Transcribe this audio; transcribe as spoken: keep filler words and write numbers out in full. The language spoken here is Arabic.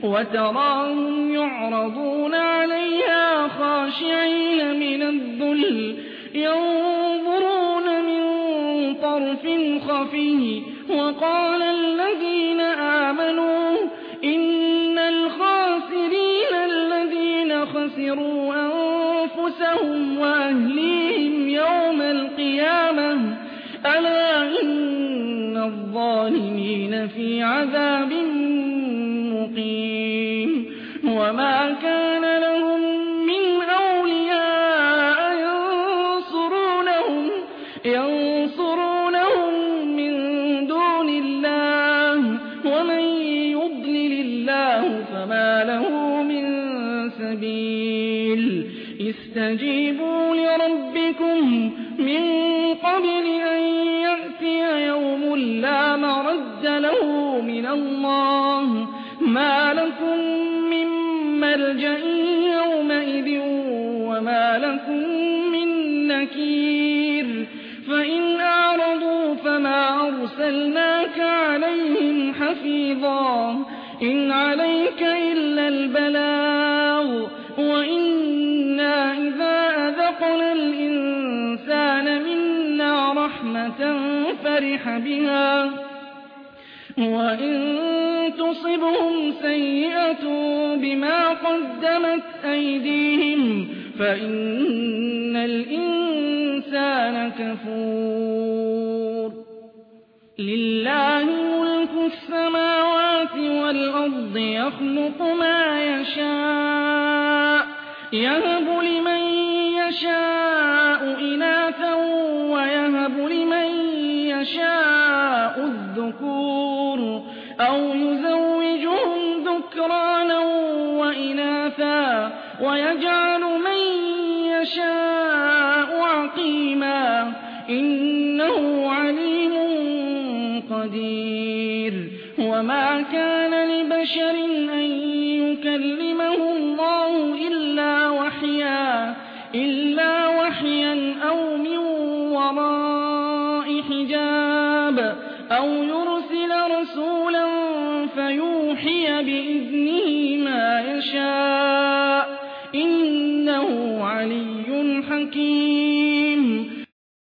وتراهم يعرضون عليها خاشعين من الذل ينظرون من طرف خفي وقال الذين آمنوا إن الخاسرين الذين خسروا أنفسهم وأهليهم يوم القيامة ألا إن الظالمين في عذاب مقيم وما كان لهم من أولياء ينصرونهم ينصرونهم من دون الله ومن يضلل الله فما له من سبيل استجيبوا لربكم من قبل أن يأتي يوم لا مرد له من الله ما لكم من ملجأ يومئذ وما لكم من نكير فإن أعرضوا فما أرسلناك عليهم حفيظا إن عليك إلا البلاغ وإنا إذا أذقنا الإنسان منا رحمة فرح بها وإن تصبهم سيئة بما قدمت أيديهم فإن الإنسان كفور لله ملك السماوات والأرض يخلق ما يشاء يهب لمن يشاء إناثا ويهب لمن يشاء الذكور أو يزوجهم ذكرانا وإناثا ويجعل من يشاء عقيما إنه عليم قدير وما كان لبشر أن يكلمه الله إلا وحيا إلا وحيا أو من وراء حجاب أو يرسل رسولا فيوحي بإذنه ما يشاء إنه علي حكيم